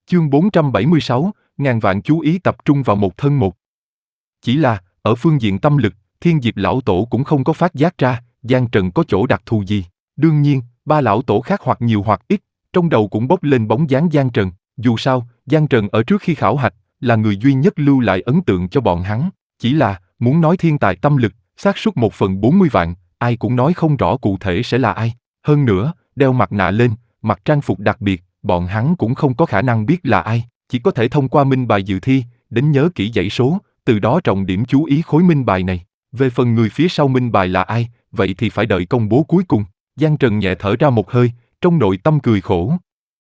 Chương 476, ngàn vạn chú ý tập trung vào một thân một. Chỉ là, ở phương diện tâm lực, Thiên Diệp lão tổ cũng không có phát giác ra, Giang Trần có chỗ đặc thù gì. Đương nhiên, ba lão tổ khác hoặc nhiều hoặc ít, trong đầu cũng bốc lên bóng dáng Giang Trần. Dù sao, Giang Trần ở trước khi khảo hạch, là người duy nhất lưu lại ấn tượng cho bọn hắn. Chỉ là, muốn nói thiên tài tâm lực, xác suất 1/40 vạn, ai cũng nói không rõ cụ thể sẽ là ai. Hơn nữa, đeo mặt nạ lên, mặc trang phục đặc biệt, bọn hắn cũng không có khả năng biết là ai, chỉ có thể thông qua minh bài dự thi, đến nhớ kỹ dãy số, từ đó trọng điểm chú ý khối minh bài này. Về phần người phía sau minh bài là ai, vậy thì phải đợi công bố cuối cùng. Giang Trần nhẹ thở ra một hơi, trong nội tâm cười khổ.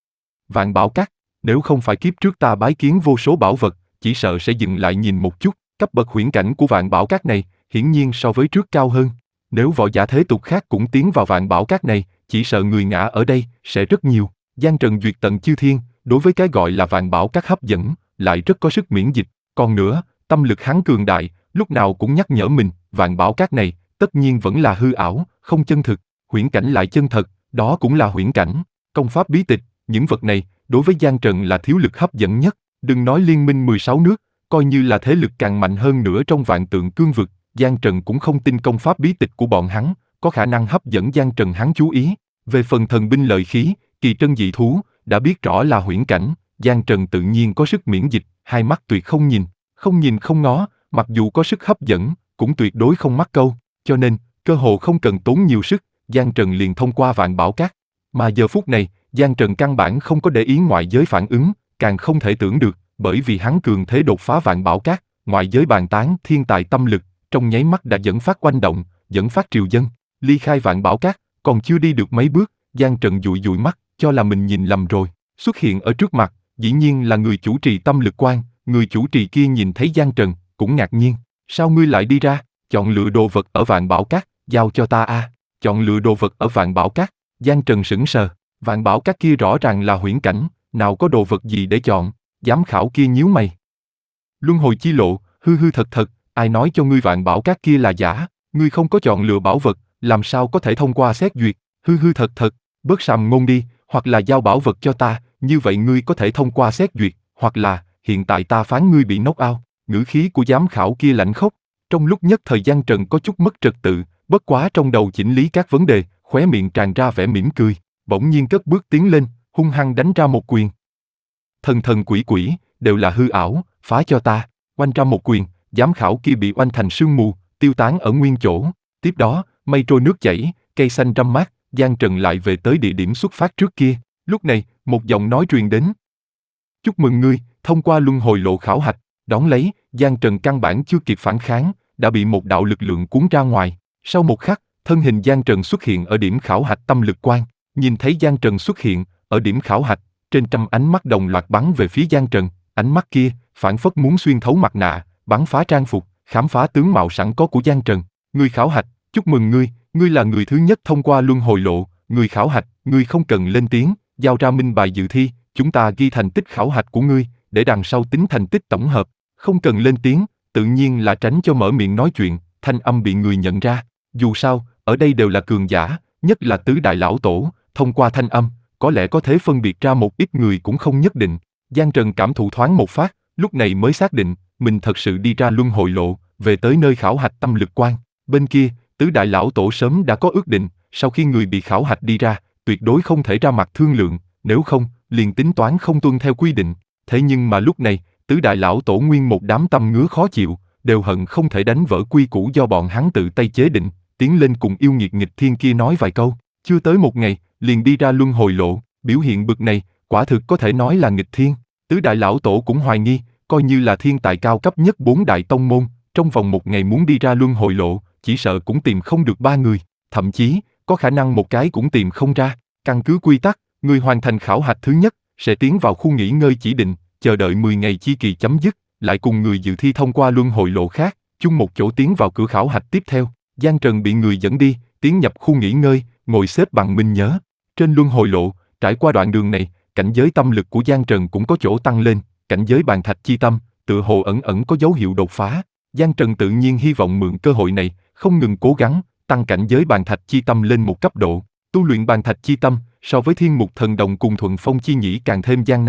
Vạn Bảo Các, nếu không phải kiếp trước ta bái kiến vô số bảo vật, chỉ sợ sẽ dừng lại nhìn một chút. Cấp bậc huyễn cảnh của Vạn Bảo Các này, hiển nhiên so với trước cao hơn. Nếu võ giả thế tục khác cũng tiến vào Vạn Bảo Các này, chỉ sợ người ngã ở đây sẽ rất nhiều. Giang Trần duyệt tận chư thiên, đối với cái gọi là Vạn Bảo Các hấp dẫn, lại rất có sức miễn dịch. Còn nữa, tâm lực hắn cường đại, lúc nào cũng nhắc nhở mình, Vạn Bảo Các này, tất nhiên vẫn là hư ảo, không chân thực. Huyễn cảnh lại chân thật, đó cũng là huyễn cảnh. Công pháp bí tịch, những vật này, đối với Giang Trần là thiếu lực hấp dẫn nhất. Đừng nói liên minh 16 nước, coi như là thế lực càng mạnh hơn nữa trong vạn tượng cương vực, Giang Trần cũng không tin công pháp bí tịch của bọn hắn, có khả năng hấp dẫn Giang Trần hắn chú ý. Về phần thần binh lợi khí, kỳ trân dị thú, đã biết rõ là huyễn cảnh, Giang Trần tự nhiên có sức miễn dịch, hai mắt tuyệt không nhìn không ngó, mặc dù có sức hấp dẫn, cũng tuyệt đối không mắc câu, cho nên, cơ hồ không cần tốn nhiều sức, Giang Trần liền thông qua Vạn Bảo Các. Mà giờ phút này, Giang Trần căn bản không có để ý ngoại giới phản ứng, càng không thể tưởng được, bởi vì hắn cường thế đột phá Vạn Bảo Các, ngoại giới bàn tán thiên tài tâm lực, trong nháy mắt đã dẫn phát oanh động, dẫn phát triều dân. Ly khai Vạn Bảo Các, còn chưa đi được mấy bước, Giang Trần dụi dụi mắt, cho là mình nhìn lầm rồi. Xuất hiện ở trước mặt, dĩ nhiên là người chủ trì tâm lực quan. Người chủ trì kia nhìn thấy Giang Trần, cũng ngạc nhiên. Sao ngươi lại đi ra? Chọn lựa đồ vật ở Vạn Bảo Các, giao cho ta a. Chọn lựa đồ vật ở Vạn Bảo Các. Giang Trần sững sờ. Vạn Bảo Các kia rõ ràng là huyễn cảnh, nào có đồ vật gì để chọn. Giám khảo kia nhíu mày. Luân hồi chi lộ, hư hư thật thật, ai nói cho ngươi Vạn Bảo Các kia là giả? Ngươi không có chọn lựa bảo vật, làm sao có thể thông qua xét duyệt? Hư hư thật thật, bớt sàm ngôn đi, hoặc là giao bảo vật cho ta, như vậy ngươi có thể thông qua xét duyệt, hoặc là, hiện tại ta phán ngươi bị knock out. Ngữ khí của giám khảo kia lạnh khốc. Trong lúc nhất thời Giang Trần có chút mất trật tự, bất quá trong đầu chỉnh lý các vấn đề, khóe miệng tràn ra vẻ mỉm cười, bỗng nhiên cất bước tiến lên, hung hăng đánh ra một quyền. Thần thần quỷ quỷ, đều là hư ảo, phá cho ta. Oanh ra một quyền, giám khảo kia bị oanh thành sương mù, tiêu tán ở nguyên chỗ. Tiếp đó, mây trôi nước chảy, cây xanh râm mát, Giang Trần lại về tới địa điểm xuất phát trước kia. Lúc này, một giọng nói truyền đến. Chúc mừng ngươi, thông qua luân hồi lộ khảo hạch. Đón lấy, Giang Trần căn bản chưa kịp phản kháng, đã bị một đạo lực lượng cuốn ra ngoài. Sau một khắc, thân hình Giang Trần xuất hiện ở điểm khảo hạch tâm lực quan. Nhìn thấy Giang Trần xuất hiện, ở điểm khảo hạch, trên trăm ánh mắt đồng loạt bắn về phía Giang Trần. Ánh mắt kia, phảng phất muốn xuyên thấu mặt nạ, bắn phá trang phục, khám phá tướng mạo sẵn có của Giang Trần. Ngươi khảo hạch, chúc mừng ngươi, ngươi là người thứ nhất thông qua luân hồi lộ. Ngươi khảo hạch, ngươi không cần lên tiếng, giao ra minh bài dự thi, chúng ta ghi thành tích khảo hạch của ngươi, để đằng sau tính thành tích tổng hợp. Không cần lên tiếng, tự nhiên là tránh cho mở miệng nói chuyện, thanh âm bị người nhận ra. Dù sao, ở đây đều là cường giả, nhất là tứ đại lão tổ, thông qua thanh âm, có lẽ có thể phân biệt ra một ít người cũng không nhất định. Giang Trần cảm thụ thoáng một phát, lúc này mới xác định, mình thật sự đi ra luân hồi lộ, về tới nơi khảo hạch tâm lực quan. Bên kia, tứ đại lão tổ sớm đã có ước định, sau khi người bị khảo hạch đi ra, tuyệt đối không thể ra mặt thương lượng, nếu không, liền tính toán không tuân theo quy định. Thế nhưng mà lúc này, tứ đại lão tổ nguyên một đám tâm ngứa khó chịu, đều hận không thể đánh vỡ quy củ do bọn hắn tự tay chế định, tiến lên cùng yêu nghiệt nghịch thiên kia nói vài câu. Chưa tới một ngày, liền đi ra luân hồi lộ, biểu hiện bực này, quả thực có thể nói là nghịch thiên. Tứ đại lão tổ cũng hoài nghi, coi như là thiên tài cao cấp nhất 4 đại tông môn, trong vòng một ngày muốn đi ra luân hồi lộ, chỉ sợ cũng tìm không được 3 người, thậm chí, có khả năng một cái cũng tìm không ra. Căn cứ quy tắc, người hoàn thành khảo hạch thứ nhất, sẽ tiến vào khu nghỉ ngơi chỉ định, chờ đợi 10 ngày chi kỳ chấm dứt, lại cùng người dự thi thông qua luân hồi lộ khác, chung một chỗ tiến vào cửa khảo hạch tiếp theo. Giang Trần bị người dẫn đi, tiến nhập khu nghỉ ngơi, ngồi xếp bằng minh nhớ. Trên luân hồi lộ, trải qua đoạn đường này, cảnh giới tâm lực của Giang Trần cũng có chỗ tăng lên, cảnh giới bàn thạch chi tâm, tựa hồ ẩn ẩn có dấu hiệu đột phá. Giang Trần tự nhiên hy vọng mượn cơ hội này, không ngừng cố gắng, tăng cảnh giới bàn thạch chi tâm lên một cấp độ. Tu luyện bàn thạch chi tâm, so với thiên mục thần đồng cùng thuận phong chi nhĩ càng thêm gian nan.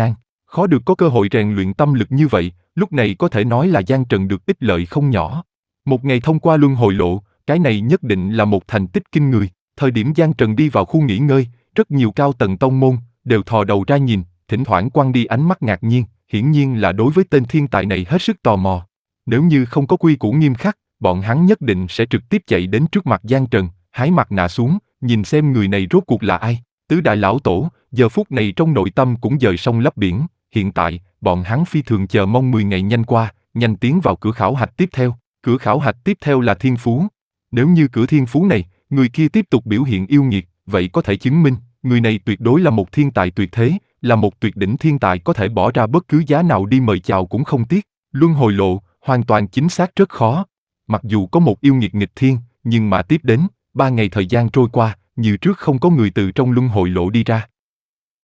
Khó được có cơ hội rèn luyện tâm lực như vậy, lúc này có thể nói là Giang Trần được ích lợi không nhỏ. Một ngày thông qua luân hồi lộ, cái này nhất định là một thành tích kinh người. Thời điểm Giang Trần đi vào khu nghỉ ngơi, rất nhiều cao tầng tông môn đều thò đầu ra nhìn, thỉnh thoảng quăng đi ánh mắt ngạc nhiên, hiển nhiên là đối với tên thiên tài này hết sức tò mò. Nếu như không có quy củ nghiêm khắc, bọn hắn nhất định sẽ trực tiếp chạy đến trước mặt Giang Trần, hái mặt nạ xuống, nhìn xem người này rốt cuộc là ai. Tứ đại lão tổ, giờ phút này trong nội tâm cũng dời sông lấp biển, hiện tại, bọn hắn phi thường chờ mong 10 ngày nhanh qua, nhanh tiến vào cửa khảo hạch tiếp theo. Cửa khảo hạch tiếp theo là thiên phú. Nếu như cửa thiên phú này, người kia tiếp tục biểu hiện yêu nghiệt, vậy có thể chứng minh, người này tuyệt đối là một thiên tài tuyệt thế, là một tuyệt đỉnh thiên tài có thể bỏ ra bất cứ giá nào đi mời chào cũng không tiếc. Luân hồi lộ, hoàn toàn chính xác rất khó. Mặc dù có một yêu nghiệt nghịch thiên, nhưng mà tiếp đến, 3 ngày thời gian trôi qua, như trước không có người từ trong luân hồi lộ đi ra.